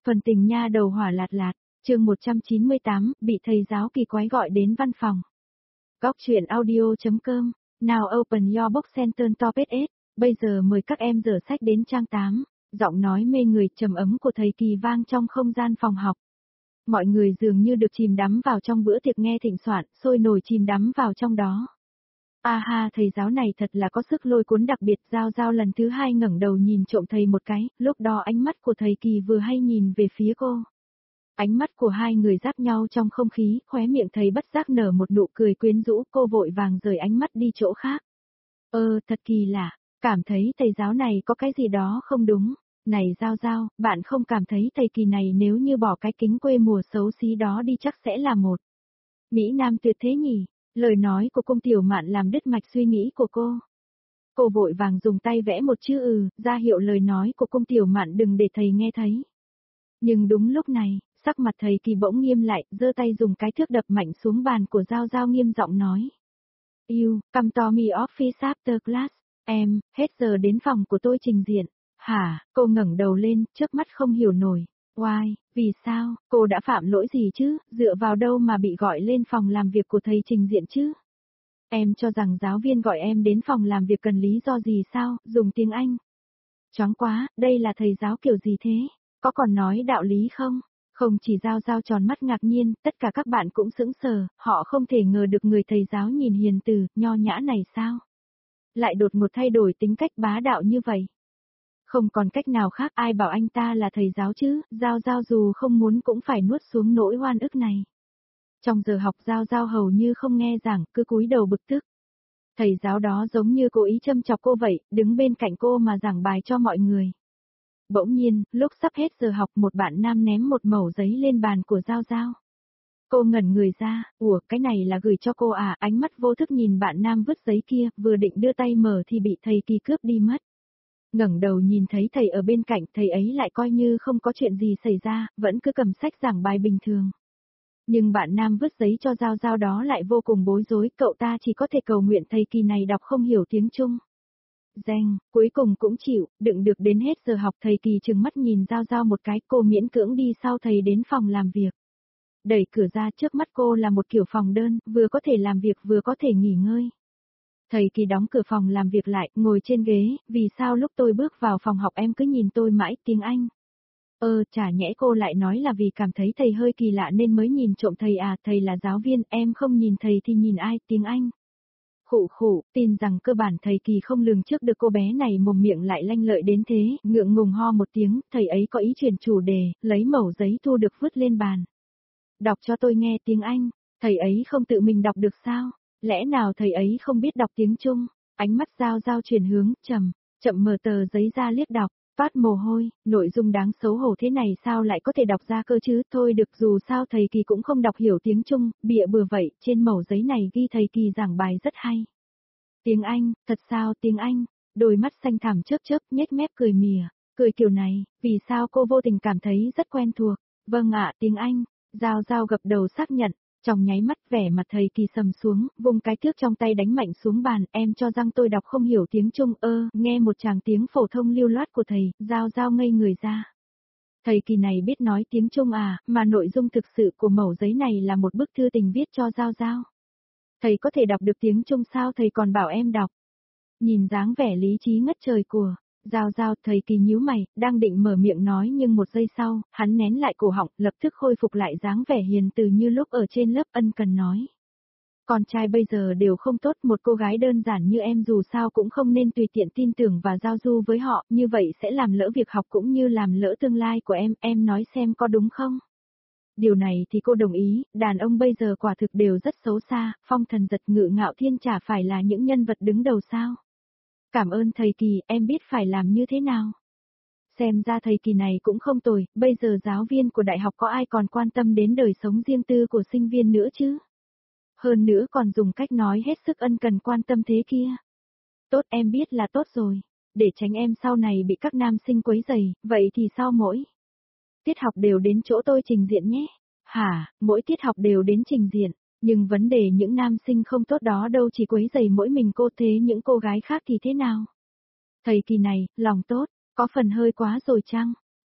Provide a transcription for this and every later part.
Phần tình nha đầu hỏa lạt lạt, chương 198, bị thầy giáo kỳ quái gọi đến văn phòng. Góc truyện audio.com, now open your book and turn to page 8, bây giờ mời các em dở sách đến trang 8, giọng nói mê người trầm ấm của thầy Kỳ vang trong không gian phòng học. Mọi người dường như được chìm đắm vào trong bữa tiệc nghe thịnh soạn, sôi nổi chìm đắm vào trong đó. Ha, thầy giáo này thật là có sức lôi cuốn đặc biệt. Giao Giao lần thứ 2 ngẩng đầu nhìn trộm thầy một cái, lúc đó ánh mắt của thầy Kỳ vừa hay nhìn về phía cô. Ánh mắt của hai người giáp nhau trong không khí, khóe miệng thầy bất giác nở một nụ cười quyến rũ, cô vội vàng rời ánh mắt đi chỗ khác. Thật kỳ lạ, cảm thấy thầy giáo này có cái gì đó không đúng. Này Giao Giao, bạn không cảm thấy thầy Kỳ này nếu như bỏ cái kính quê mùa xấu xí đó đi chắc sẽ là một Mỹ Nam tuyệt thế nhỉ? Lời nói của Cung Tiểu Mạn làm đứt mạch suy nghĩ của cô. Cô vội vàng dùng tay vẽ một chữ ra hiệu lời nói của Cung Tiểu Mạn đừng để thầy nghe thấy. Nhưng đúng lúc này, sắc mặt thầy Kỳ bỗng nghiêm lại, giơ tay dùng cái thước đập mạnh xuống bàn của Giao Giao nghiêm giọng nói. You, come to me office after class. Em, hết giờ đến phòng của tôi trình diện. Hả, cô ngẩng đầu lên, chớp mắt không hiểu nổi. Why, vì sao, cô đã phạm lỗi gì chứ, dựa vào đâu mà bị gọi lên phòng làm việc của thầy trình diện chứ? Em cho rằng giáo viên gọi em đến phòng làm việc cần lý do gì sao, dùng tiếng Anh. Choáng quá, đây là thầy giáo kiểu gì thế? Có còn nói đạo lý không? Không chỉ Giao Giao tròn mắt ngạc nhiên, tất cả các bạn cũng sững sờ, họ không thể ngờ được người thầy giáo nhìn hiền từ, nho nhã này sao? Lại đột ngột thay đổi tính cách bá đạo như vậy. Không còn cách nào khác, ai bảo anh ta là thầy giáo chứ, Giao Giao dù không muốn cũng phải nuốt xuống nỗi oan ức này. Trong giờ học Giao Giao hầu như không nghe giảng, cứ cúi đầu bực tức. Thầy giáo đó giống như cố ý châm chọc cô vậy, đứng bên cạnh cô mà giảng bài cho mọi người. Bỗng nhiên, lúc sắp hết giờ học một bạn nam ném một mẩu giấy lên bàn của Giao Giao. Cô ngẩn người ra, cái này là gửi cho cô à, ánh mắt vô thức nhìn bạn nam vứt giấy kia, vừa định đưa tay mở thì bị thầy Kỳ cướp đi mất. Ngẩng đầu nhìn thấy thầy ở bên cạnh, thầy ấy lại coi như không có chuyện gì xảy ra, vẫn cứ cầm sách giảng bài bình thường. Nhưng bạn nam vứt giấy cho Giao Giao đó lại vô cùng bối rối, cậu ta chỉ có thể cầu nguyện thầy Kỳ này đọc không hiểu tiếng Trung. Cuối cùng cũng chịu, đựng được đến hết giờ học. Thầy Kỳ trừng mắt nhìn Giao Giao một cái, cô miễn cưỡng đi sau thầy đến phòng làm việc. Đẩy cửa ra, trước mắt cô là một kiểu phòng đơn, vừa có thể làm việc vừa có thể nghỉ ngơi. Thầy Kỳ đóng cửa phòng làm việc lại, ngồi trên ghế, vì sao lúc tôi bước vào phòng học em cứ nhìn tôi mãi, tiếng Anh. Chả nhẽ cô lại nói là vì cảm thấy thầy hơi kỳ lạ nên mới nhìn trộm thầy à, thầy là giáo viên, em không nhìn thầy thì nhìn ai, tiếng Anh. Khụ, tin rằng cơ bản thầy Kỳ không lường trước được cô bé này mồm miệng lại lanh lợi đến thế, ngượng ngùng ho một tiếng, thầy ấy có ý chuyển chủ đề, lấy mẩu giấy thu được vứt lên bàn. Đọc cho tôi nghe tiếng Anh, thầy ấy không tự mình đọc được sao? Lẽ nào thầy ấy không biết đọc tiếng Trung? Ánh mắt Giao Giao chuyển hướng, chậm mở tờ giấy ra liếc đọc, toát mồ hôi, nội dung đáng xấu hổ thế này sao lại có thể đọc ra cơ chứ? Thôi được, dù sao thầy Kỳ cũng không đọc hiểu tiếng Trung, bịa bừa vậy, trên mẩu giấy này ghi thầy Kỳ giảng bài rất hay. Tiếng Anh, thật sao tiếng Anh? Đôi mắt xanh thẳm chớp chớp, nhếch mép cười mỉa, cười kiểu này, vì sao cô vô tình cảm thấy rất quen thuộc? Vâng ạ, tiếng Anh. Giao Giao gật đầu xác nhận. Trong nháy mắt vẻ mặt thầy Kỳ sầm xuống, vùng cái thước trong tay đánh mạnh xuống bàn, em cho rằng tôi đọc không hiểu tiếng Trung. Nghe một tràng tiếng phổ thông lưu loát của thầy, Giao Giao ngây người ra. Thầy Kỳ này biết nói tiếng Trung à, mà nội dung thực sự của mẩu giấy này là một bức thư tình viết cho Giao Giao. Thầy có thể đọc được tiếng Trung sao, thầy còn bảo em đọc. Nhìn dáng vẻ lý trí ngất trời của Giao Giao, thầy Kỳ nhíu mày, đang định mở miệng nói nhưng một giây sau, hắn nén lại cổ họng, lập tức khôi phục lại dáng vẻ hiền từ như lúc ở trên lớp, ân cần nói. Con trai bây giờ đều không tốt, một cô gái đơn giản như em dù sao cũng không nên tùy tiện tin tưởng và giao du với họ, như vậy sẽ làm lỡ việc học cũng như làm lỡ tương lai của em nói xem có đúng không? Điều này thì cô đồng ý, đàn ông bây giờ quả thực đều rất xấu xa, phong thần giật ngự ngạo thiên chả phải là những nhân vật đứng đầu sao? Cảm ơn thầy Kỳ, em biết phải làm như thế nào. Xem ra thầy Kỳ này cũng không tồi, bây giờ giáo viên của đại học có ai còn quan tâm đến đời sống riêng tư của sinh viên nữa chứ? Hơn nữa còn dùng cách nói hết sức ân cần quan tâm thế kia. Tốt, em biết là tốt rồi, để tránh em sau này bị các nam sinh quấy rầy, vậy thì sau mỗi tiết học đều đến chỗ tôi trình diện nhé. Hả, mỗi tiết học đều đến trình diện. Nhưng vấn đề những nam sinh không tốt đó đâu chỉ quấy rầy mỗi mình cô, thế những cô gái khác thì thế nào? Thầy Kỳ này, lòng tốt, có phần hơi quá rồi chăng?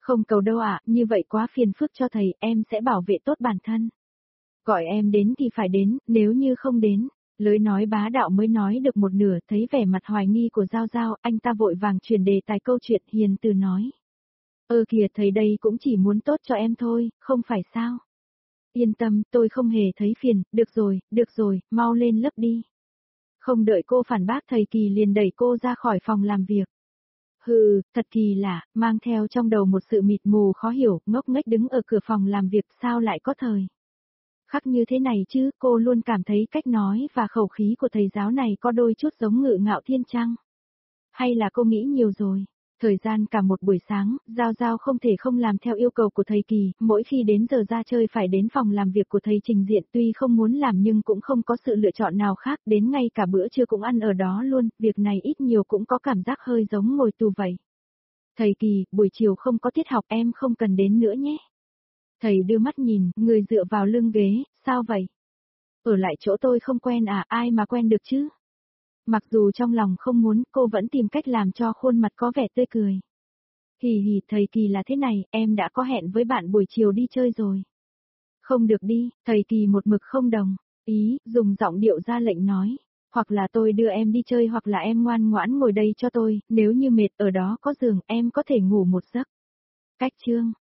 Không cầu đâu ạ, như vậy quá phiền phức cho thầy, em sẽ bảo vệ tốt bản thân. Gọi em đến thì phải đến, nếu như không đến. Lưỡi nói bá đạo mới nói được một nửa, thấy vẻ mặt hoài nghi của Giao Giao, anh ta vội vàng chuyển đề tài câu chuyện, hiền từ nói. Kìa thầy đây cũng chỉ muốn tốt cho em thôi, không phải sao? Yên tâm, tôi không hề thấy phiền, được rồi, mau lên lớp đi. Không đợi cô phản bác thầy Kỳ liền đẩy cô ra khỏi phòng làm việc. Hừ, thật kỳ lạ, mang theo trong đầu một sự mịt mù khó hiểu, ngốc nghếch đứng ở cửa phòng làm việc sao lại có thời. Khắc như thế này chứ, cô luôn cảm thấy cách nói và khẩu khí của thầy giáo này có đôi chút giống Ngự Ngạo Thiên chăng? Hay là cô nghĩ nhiều rồi? Thời gian cả một buổi sáng, Giao Giao không thể không làm theo yêu cầu của thầy Kỳ, mỗi khi đến giờ ra chơi phải đến phòng làm việc của thầy trình diện, tuy không muốn làm nhưng cũng không có sự lựa chọn nào khác, đến ngay cả bữa trưa cũng ăn ở đó luôn, việc này ít nhiều cũng có cảm giác hơi giống ngồi tù vậy. Thầy Kỳ, buổi chiều không có tiết học em không cần đến nữa nhé. Thầy đưa mắt nhìn, người dựa vào lưng ghế, sao vậy? Ở lại chỗ tôi không quen à, ai mà quen được chứ? Mặc dù trong lòng không muốn, cô vẫn tìm cách làm cho khuôn mặt có vẻ tươi cười. Hì hì, thầy Kỳ là thế này, em đã có hẹn với bạn buổi chiều đi chơi rồi. Không được đi, thầy Kỳ một mực không đồng ý, dùng giọng điệu ra lệnh nói. Hoặc là tôi đưa em đi chơi hoặc là em ngoan ngoãn ngồi đây cho tôi, nếu như mệt ở đó có giường em có thể ngủ một giấc. Cách chương.